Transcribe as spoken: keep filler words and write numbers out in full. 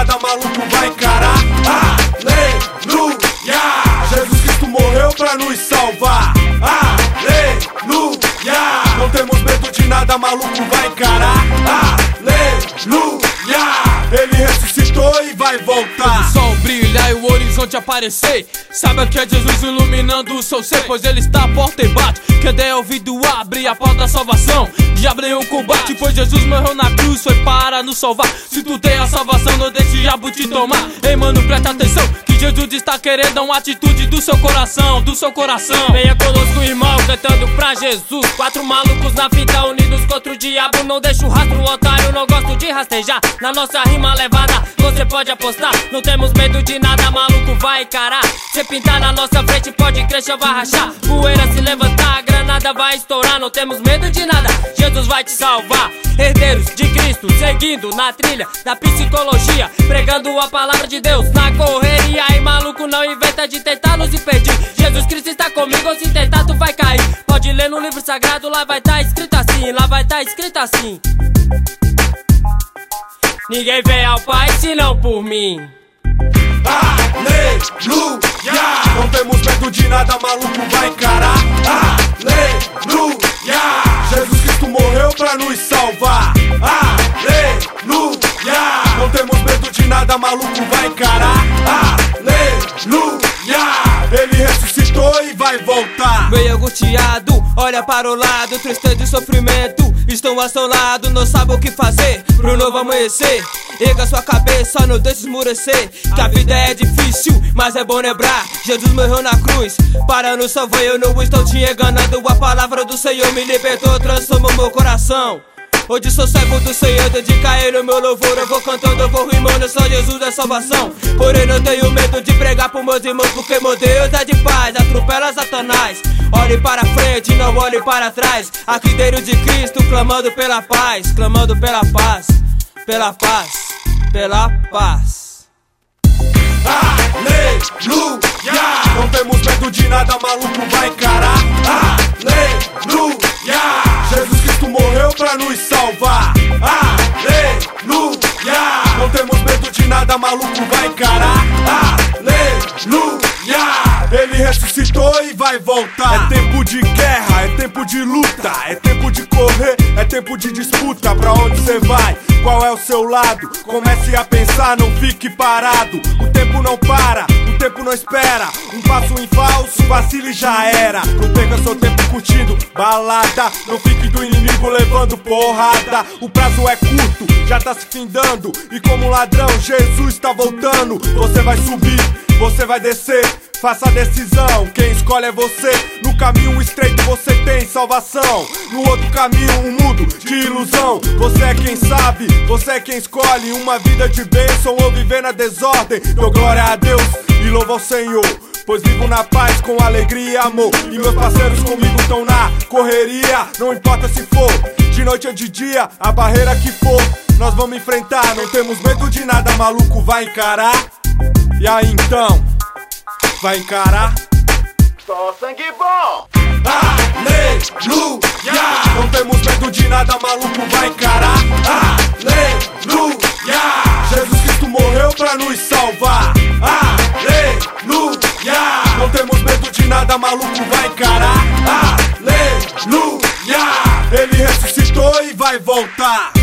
nada, maluco vai encarar. Aleluia! Jesus Cristo morreu pra nos salvar. Aleluia! Não temos medo de nada, maluco vai encarar. Aleluia! Ele ressuscitou e vai voltar. O sol brilha e o horizonte aparecer. Saiba que é Jesus iluminando o seu ser, pois ele está à porta e bate. Quem der ouvido abre a porta da salvação. Diabo em um combate, pois Jesus morreu na cruz, foi para nos salvar. Se tu tem a salvação, não deixe o diabo te tomar. Ei mano, presta atenção, que Jesus está querendo uma atitude do seu coração, do seu coração. Venha conosco, irmão, cantando pra Jesus. Quatro malucos na fita, unidos contra o diabo. Não deixa o rastro, o otário, não gosto de rastejar. Na nossa rima levada, você pode apostar. Não temos medo de nada, maluco vai encarar. Se pintar na nossa frente, pode crer, chão vai rachar. Poeira se levantar, a granada vai estourar. Não temos medo de nada, Jesus vai te salvar. Herdeiros de Cristo, seguindo na trilha da psicologia, pregando a palavra de Deus na correria. E maluco, não inventa de tentar nos impedir. Jesus Cristo está comigo, se tentar tu vai cair. Pode ler no livro sagrado, lá vai estar escrito assim, lá vai estar escrito assim: ninguém vem ao Pai senão por mim. Aleluia! Não temos medo de nada, maluco vai encarar. Aleluia! Jesus Cristo morreu pra nos salvar. Aleluia! Não temos medo de nada, maluco vai encarar. Aleluia! Ele ressuscitou e vai voltar. Meio angustiado, olha para o lado, tristeza e sofrimento estão assolados, não sabe o que fazer pro novo amanhecer. Erga sua cabeça, não deixe esmurecer, que a vida é difícil, mas é bom lembrar. Jesus morreu na cruz para nos salvar. Eu não estou te enganando, a palavra do Senhor me libertou, transformou meu coração. Hoje sou servo do Senhor, dedica a Ele o meu louvor. Eu vou cantando, eu vou rimando, só Jesus é salvação. Porém não tenho medo de pregar pros meus irmãos, porque meu Deus é de paz, atropela Satanás. Olhe para frente, não olhe para trás. Aqui dentro de Cristo, clamando pela paz, clamando pela paz, pela paz, pela paz. Aleluia! Não temos medo de nada, maluco vai encarar. Aleluia! Jesus Cristo morreu pra nos salvar. Aleluia! Não temos medo de nada, maluco vai encarar. Aleluia! Ele ressuscitou e vai voltar. É tempo de guerra, é tempo de luta, é tempo de correr, é tempo de disputa. Pra onde você vai? Qual é o seu lado? Comece a pensar, não fique parado. O tempo não para, o tempo não espera. Um passo em falso, vacile já era. Não perca seu tempo curtindo balada, não fique do inimigo levando porrada. O prazo é curto, já tá se findando, e como ladrão Jesus tá voltando. Você vai subir, você vai descer, faça a decisão, quem escolhe é você. No caminho estreito você tem salvação, no outro caminho um mundo de ilusão. Você é quem sabe, você é quem escolhe uma vida de bênção ou viver na desordem. Dou glória a Deus e louvo ao Senhor, pois vivo na paz com alegria e amor. E meus parceiros comigo estão na correria, não importa se for de noite ou de dia, a barreira que for nós vamos enfrentar. Não temos medo de nada, maluco vai encarar. E aí então, vai encarar? Só sangue bom! Aleluia! Não temos medo de nada, maluco vai encarar. Aleluia! Jesus Cristo morreu pra nos salvar. Aleluia! Não temos medo de nada, maluco vai encarar. Aleluia! Ele ressuscitou e vai voltar.